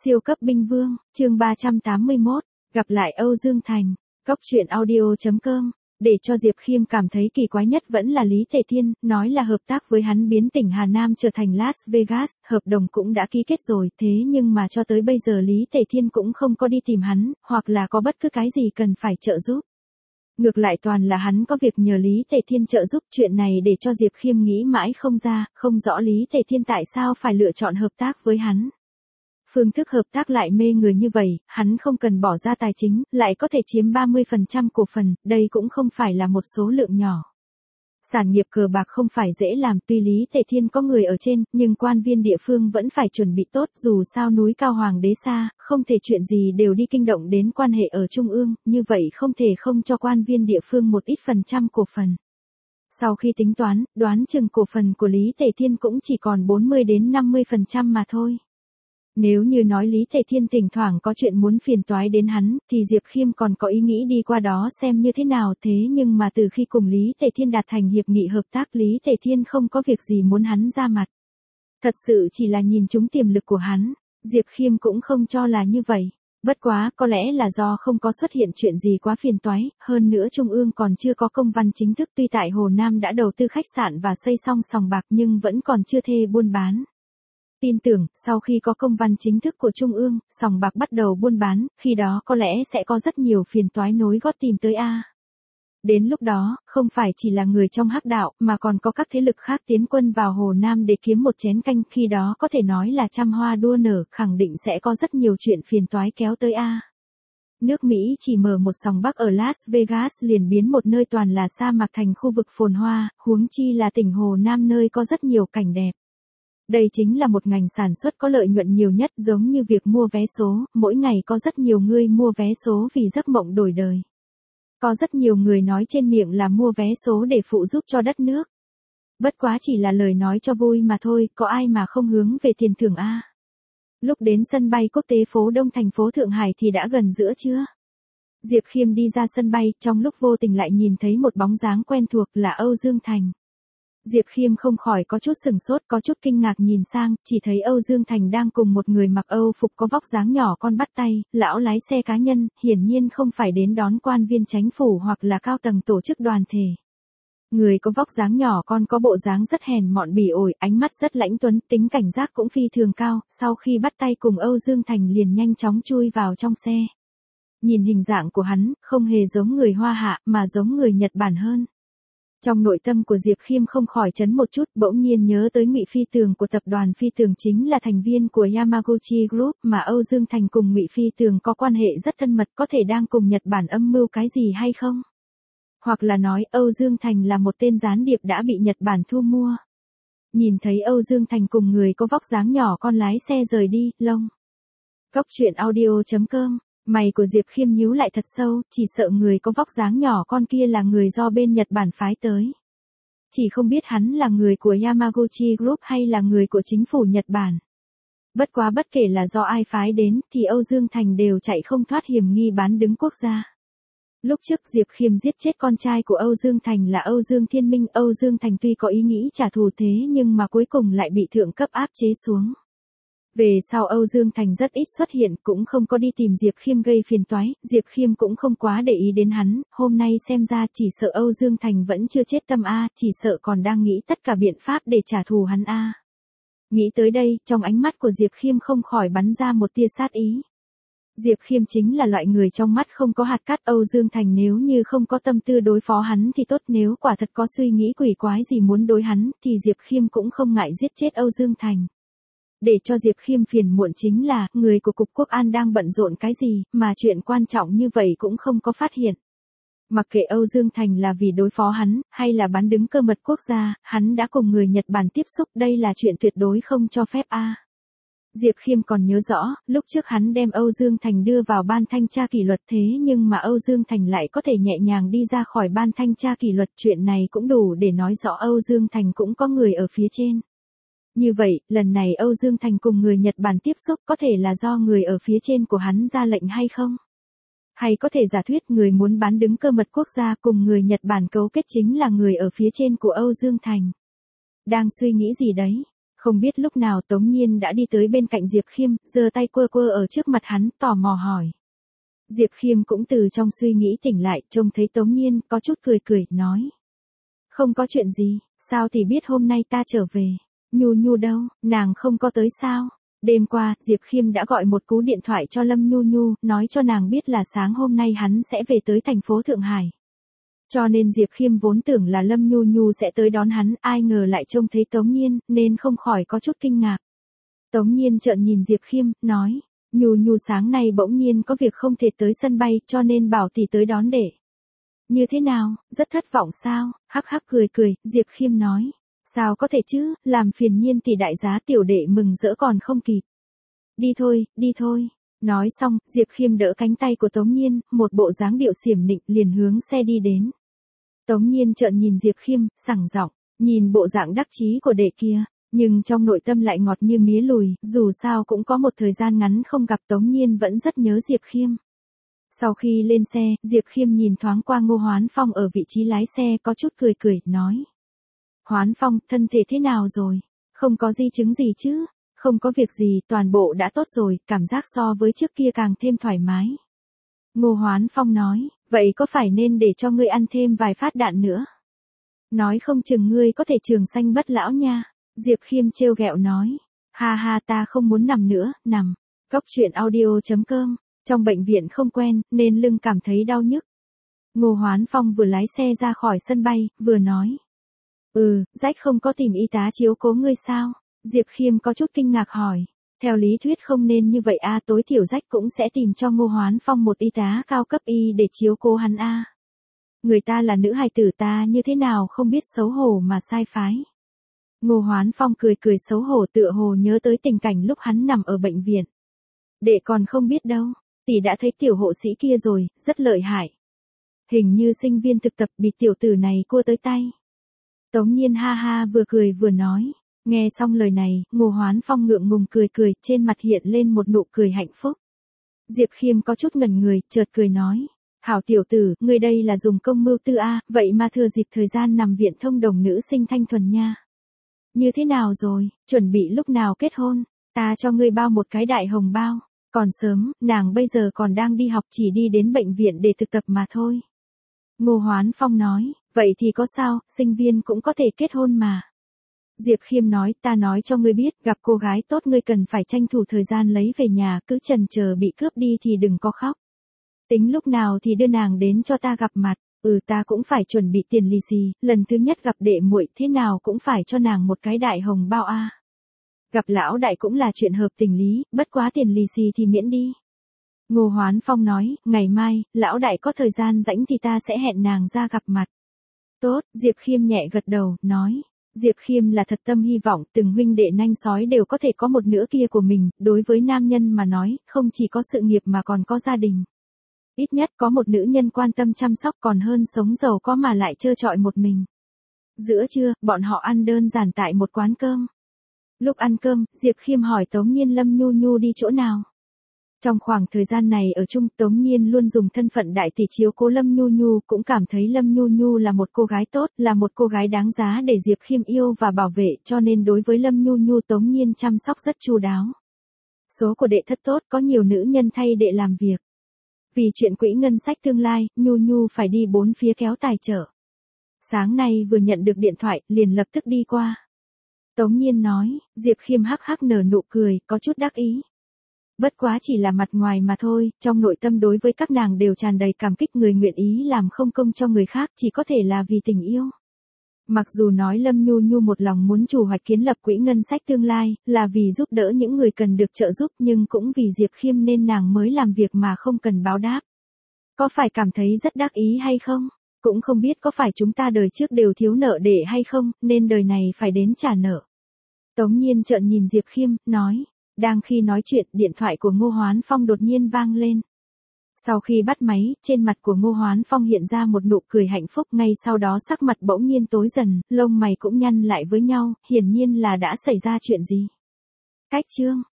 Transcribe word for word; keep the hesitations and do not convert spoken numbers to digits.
Siêu cấp binh vương, chương ba trăm tám mươi mốt, gặp lại Âu Dương Thành, cốc truyện audio chấm com. Để cho Diệp Khiêm cảm thấy kỳ quái nhất vẫn là Lý Tề Thiên, nói là hợp tác với hắn biến tỉnh Hà Nam trở thành Las Vegas, hợp đồng cũng đã ký kết rồi, thế nhưng mà cho tới bây giờ Lý Tề Thiên cũng không có đi tìm hắn, hoặc là có bất cứ cái gì cần phải trợ giúp. Ngược lại toàn là hắn có việc nhờ Lý Tề Thiên trợ giúp, chuyện này để cho Diệp Khiêm nghĩ mãi không ra, không rõ Lý Tề Thiên tại sao phải lựa chọn hợp tác với hắn. Phương thức hợp tác lại mê người như vậy, hắn không cần bỏ ra tài chính, lại có thể chiếm ba mươi phần trăm cổ phần, đây cũng không phải là một số lượng nhỏ. Sản nghiệp cờ bạc không phải dễ làm, tuy Lý Tề Thiên có người ở trên, nhưng quan viên địa phương vẫn phải chuẩn bị tốt, dù sao núi cao hoàng đế xa, không thể chuyện gì đều đi kinh động đến quan hệ ở trung ương, như vậy không thể không cho quan viên địa phương một ít phần trăm cổ phần. Sau khi tính toán, đoán chừng cổ phần của Lý Tề Thiên cũng chỉ còn bốn mươi đến năm mươi phần trăm mà thôi. Nếu như nói Lý Tề Thiên thỉnh thoảng có chuyện muốn phiền toái đến hắn, thì Diệp Khiêm còn có ý nghĩ đi qua đó xem như thế nào, thế nhưng mà từ khi cùng Lý Tề Thiên đạt thành hiệp nghị hợp tác, Lý Tề Thiên không có việc gì muốn hắn ra mặt. Thật sự chỉ là nhìn trúng tiềm lực của hắn, Diệp Khiêm cũng không cho là như vậy. Bất quá, có lẽ là do không có xuất hiện chuyện gì quá phiền toái, hơn nữa Trung ương còn chưa có công văn chính thức, tuy tại Hồ Nam đã đầu tư khách sạn và xây xong sòng bạc nhưng vẫn còn chưa thê buôn bán. Tin tưởng, sau khi có công văn chính thức của Trung ương, sòng bạc bắt đầu buôn bán, khi đó có lẽ sẽ có rất nhiều phiền toái nối gót tìm tới A. Đến lúc đó, không phải chỉ là người trong hắc đạo, mà còn có các thế lực khác tiến quân vào Hồ Nam để kiếm một chén canh, khi đó có thể nói là trăm hoa đua nở, khẳng định sẽ có rất nhiều chuyện phiền toái kéo tới A. Nước Mỹ chỉ mở một sòng bạc ở Las Vegas liền biến một nơi toàn là sa mạc thành khu vực phồn hoa, huống chi là tỉnh Hồ Nam nơi có rất nhiều cảnh đẹp. Đây chính là một ngành sản xuất có lợi nhuận nhiều nhất, giống như việc mua vé số, mỗi ngày có rất nhiều người mua vé số vì giấc mộng đổi đời. Có rất nhiều người nói trên miệng là mua vé số để phụ giúp cho đất nước. Bất quá chỉ là lời nói cho vui mà thôi, có ai mà không hướng về tiền thưởng a. Lúc đến sân bay quốc tế phố Đông thành phố Thượng Hải thì đã gần giữa trưa. Diệp Khiêm đi ra sân bay, trong lúc vô tình lại nhìn thấy một bóng dáng quen thuộc là Âu Dương Thành. Diệp Khiêm không khỏi có chút sừng sốt, có chút kinh ngạc nhìn sang, chỉ thấy Âu Dương Thành đang cùng một người mặc Âu phục có vóc dáng nhỏ con bắt tay, lão lái xe cá nhân, hiển nhiên không phải đến đón quan viên chánh phủ hoặc là cao tầng tổ chức đoàn thể. Người có vóc dáng nhỏ con có bộ dáng rất hèn mọn bỉ ổi, ánh mắt rất lãnh tuấn, tính cảnh giác cũng phi thường cao, sau khi bắt tay cùng Âu Dương Thành liền nhanh chóng chui vào trong xe. Nhìn hình dạng của hắn, không hề giống người Hoa Hạ, mà giống người Nhật Bản hơn. Trong nội tâm của Diệp Khiêm không khỏi chấn một chút, bỗng nhiên nhớ tới Ngụy Phi Tường của tập đoàn Phi Tường chính là thành viên của Yamaguchi Group, mà Âu Dương Thành cùng Ngụy Phi Tường có quan hệ rất thân mật, có thể đang cùng Nhật Bản âm mưu cái gì hay không? Hoặc là nói Âu Dương Thành là một tên gián điệp đã bị Nhật Bản thu mua. Nhìn thấy Âu Dương Thành cùng người có vóc dáng nhỏ con lái xe rời đi, lông. Cốc truyện audio chấm com. Mày của Diệp Khiêm nhíu lại thật sâu, chỉ sợ người có vóc dáng nhỏ con kia là người do bên Nhật Bản phái tới. Chỉ không biết hắn là người của Yamaguchi Group hay là người của chính phủ Nhật Bản. Bất quá bất kể là do ai phái đến, thì Âu Dương Thành đều chạy không thoát hiểm nghi bán đứng quốc gia. Lúc trước Diệp Khiêm giết chết con trai của Âu Dương Thành là Âu Dương Thiên Minh, Âu Dương Thành tuy có ý nghĩ trả thù thế nhưng mà cuối cùng lại bị thượng cấp áp chế xuống. Về sau Âu Dương Thành rất ít xuất hiện, cũng không có đi tìm Diệp Khiêm gây phiền toái, Diệp Khiêm cũng không quá để ý đến hắn, hôm nay xem ra chỉ sợ Âu Dương Thành vẫn chưa chết tâm a, chỉ sợ còn đang nghĩ tất cả biện pháp để trả thù hắn a. Nghĩ tới đây, trong ánh mắt của Diệp Khiêm không khỏi bắn ra một tia sát ý. Diệp Khiêm chính là loại người trong mắt không có hạt cát, Âu Dương Thành nếu như không có tâm tư đối phó hắn thì tốt, nếu quả thật có suy nghĩ quỷ quái gì muốn đối hắn, thì Diệp Khiêm cũng không ngại giết chết Âu Dương Thành. Để cho Diệp Khiêm phiền muộn chính là, người của Cục Quốc an đang bận rộn cái gì, mà chuyện quan trọng như vậy cũng không có phát hiện. Mặc kệ Âu Dương Thành là vì đối phó hắn, hay là bán đứng cơ mật quốc gia, hắn đã cùng người Nhật Bản tiếp xúc, đây là chuyện tuyệt đối không cho phép a. Diệp Khiêm còn nhớ rõ, lúc trước hắn đem Âu Dương Thành đưa vào ban thanh tra kỷ luật, thế nhưng mà Âu Dương Thành lại có thể nhẹ nhàng đi ra khỏi ban thanh tra kỷ luật, chuyện này cũng đủ để nói rõ Âu Dương Thành cũng có người ở phía trên. Như vậy, lần này Âu Dương Thành cùng người Nhật Bản tiếp xúc có thể là do người ở phía trên của hắn ra lệnh hay không? Hay có thể giả thuyết người muốn bán đứng cơ mật quốc gia cùng người Nhật Bản cấu kết chính là người ở phía trên của Âu Dương Thành? Đang suy nghĩ gì đấy? Không biết lúc nào Tống Nhiên đã đi tới bên cạnh Diệp Khiêm, giơ tay quơ quơ ở trước mặt hắn, tò mò hỏi. Diệp Khiêm cũng từ trong suy nghĩ tỉnh lại, trông thấy Tống Nhiên, có chút cười cười, nói. Không có chuyện gì, sao thì biết hôm nay ta trở về. Nhu Nhu đâu, nàng không có tới sao? Đêm qua, Diệp Khiêm đã gọi một cú điện thoại cho Lâm Nhu Nhu, nói cho nàng biết là sáng hôm nay hắn sẽ về tới thành phố Thượng Hải. Cho nên Diệp Khiêm vốn tưởng là Lâm Nhu Nhu sẽ tới đón hắn, ai ngờ lại trông thấy Tống Nhiên, nên không khỏi có chút kinh ngạc. Tống Nhiên trợn nhìn Diệp Khiêm, nói, Nhu Nhu sáng nay bỗng nhiên có việc không thể tới sân bay, cho nên bảo tỷ tới đón để. Như thế nào, rất thất vọng sao? Hắc hắc cười cười, Diệp Khiêm nói. Sao có thể chứ, làm phiền Nhiên tỷ đại giá tiểu đệ mừng rỡ còn không kịp. Đi thôi, đi thôi. Nói xong, Diệp Khiêm đỡ cánh tay của Tống Nhiên, một bộ dáng điệu xiểm nịnh liền hướng xe đi đến. Tống Nhiên trợn nhìn Diệp Khiêm, sảng giọng, nhìn bộ dạng đắc chí của đệ kia, nhưng trong nội tâm lại ngọt như mía lùi, dù sao cũng có một thời gian ngắn không gặp Tống Nhiên vẫn rất nhớ Diệp Khiêm. Sau khi lên xe, Diệp Khiêm nhìn thoáng qua Ngô Hoán Phong ở vị trí lái xe có chút cười cười, nói. Hoán Phong, thân thể thế nào rồi? Không có di chứng gì chứ? Không có việc gì, toàn bộ đã tốt rồi, cảm giác so với trước kia càng thêm thoải mái. Ngô Hoán Phong nói, vậy có phải nên để cho ngươi ăn thêm vài phát đạn nữa? Nói không chừng ngươi có thể trường sanh bất lão nha. Diệp Khiêm trêu ghẹo nói, ha ha ta không muốn nằm nữa, nằm. Cóc truyện audio chấm com, trong bệnh viện không quen, nên lưng cảm thấy đau nhức. Ngô Hoán Phong vừa lái xe ra khỏi sân bay, vừa nói. Ừ, rách không có tìm y tá chiếu cố ngươi sao? Diệp Khiêm có chút kinh ngạc hỏi. Theo lý thuyết không nên như vậy a, tối thiểu rách cũng sẽ tìm cho Ngô Hoán Phong một y tá cao cấp y để chiếu cố hắn a. Người ta là nữ hài tử, ta như thế nào không biết xấu hổ mà sai phái. Ngô Hoán Phong cười cười xấu hổ, tựa hồ nhớ tới tình cảnh lúc hắn nằm ở bệnh viện. Đệ còn không biết đâu, tỷ đã thấy tiểu hộ sĩ kia rồi, rất lợi hại. Hình như sinh viên thực tập bị tiểu tử này cua tới tay. Tống Nhiên ha ha vừa cười vừa nói. Nghe xong lời này, Ngô Hoán Phong ngượng ngùng cười cười, trên mặt hiện lên một nụ cười hạnh phúc. Diệp Khiêm có chút ngẩn người, chợt cười nói. Hảo tiểu tử, ngươi đây là dùng công mưu tư a, vậy mà thừa dịp thời gian nằm viện thông đồng nữ sinh thanh thuần nha. Như thế nào rồi, chuẩn bị lúc nào kết hôn, ta cho ngươi bao một cái đại hồng bao. Còn sớm, nàng bây giờ còn đang đi học, chỉ đi đến bệnh viện để thực tập mà thôi. Ngô Hoán Phong nói, vậy thì có sao, sinh viên cũng có thể kết hôn mà. Diệp Khiêm nói, ta nói cho ngươi biết, gặp cô gái tốt ngươi cần phải tranh thủ thời gian lấy về nhà, cứ chần chờ bị cướp đi thì đừng có khóc. Tính lúc nào thì đưa nàng đến cho ta gặp mặt, ừ ta cũng phải chuẩn bị tiền lì xì, lần thứ nhất gặp đệ muội thế nào cũng phải cho nàng một cái đại hồng bao a. Gặp lão đại cũng là chuyện hợp tình lý, bất quá tiền lì xì thì miễn đi. Ngô Hoán Phong nói, ngày mai, lão đại có thời gian rảnh thì ta sẽ hẹn nàng ra gặp mặt. Tốt, Diệp Khiêm nhẹ gật đầu, nói. Diệp Khiêm là thật tâm hy vọng từng huynh đệ nanh sói đều có thể có một nửa kia của mình, đối với nam nhân mà nói, không chỉ có sự nghiệp mà còn có gia đình. Ít nhất có một nữ nhân quan tâm chăm sóc còn hơn sống giàu có mà lại trơ trọi một mình. Giữa trưa, bọn họ ăn đơn giản tại một quán cơm. Lúc ăn cơm, Diệp Khiêm hỏi Tống Nhiên Lâm Nhu Nhu đi chỗ nào. Trong khoảng thời gian này ở chung, Tống Nhiên luôn dùng thân phận đại tỷ chiếu cố Lâm Nhu Nhu, cũng cảm thấy Lâm Nhu Nhu là một cô gái tốt, là một cô gái đáng giá để Diệp Khiêm yêu và bảo vệ, cho nên đối với Lâm Nhu Nhu Tống Nhiên chăm sóc rất chu đáo. Số của đệ thất tốt, có nhiều nữ nhân thay đệ làm việc. Vì chuyện quỹ ngân sách tương lai, Nhu Nhu phải đi bốn phía kéo tài trợ. Sáng nay vừa nhận được điện thoại, liền lập tức đi qua. Tống Nhiên nói, Diệp Khiêm hắc hắc nở nụ cười, có chút đắc ý. Bất quá chỉ là mặt ngoài mà thôi, trong nội tâm đối với các nàng đều tràn đầy cảm kích, người nguyện ý làm không công cho người khác chỉ có thể là vì tình yêu. Mặc dù nói Lâm Nhu Nhu một lòng muốn chủ hoạch kiến lập quỹ ngân sách tương lai, là vì giúp đỡ những người cần được trợ giúp, nhưng cũng vì Diệp Khiêm nên nàng mới làm việc mà không cần báo đáp. Có phải cảm thấy rất đắc ý hay không? Cũng không biết có phải chúng ta đời trước đều thiếu nợ để hay không, nên đời này phải đến trả nợ. Tống Nhiên trợn nhìn Diệp Khiêm, nói. Đang khi nói chuyện, điện thoại của Ngô Hoán Phong đột nhiên vang lên. Sau khi bắt máy, trên mặt của Ngô Hoán Phong hiện ra một nụ cười hạnh phúc, ngay sau đó sắc mặt bỗng nhiên tối dần, lông mày cũng nhăn lại với nhau, hiển nhiên là đã xảy ra chuyện gì. Cách chương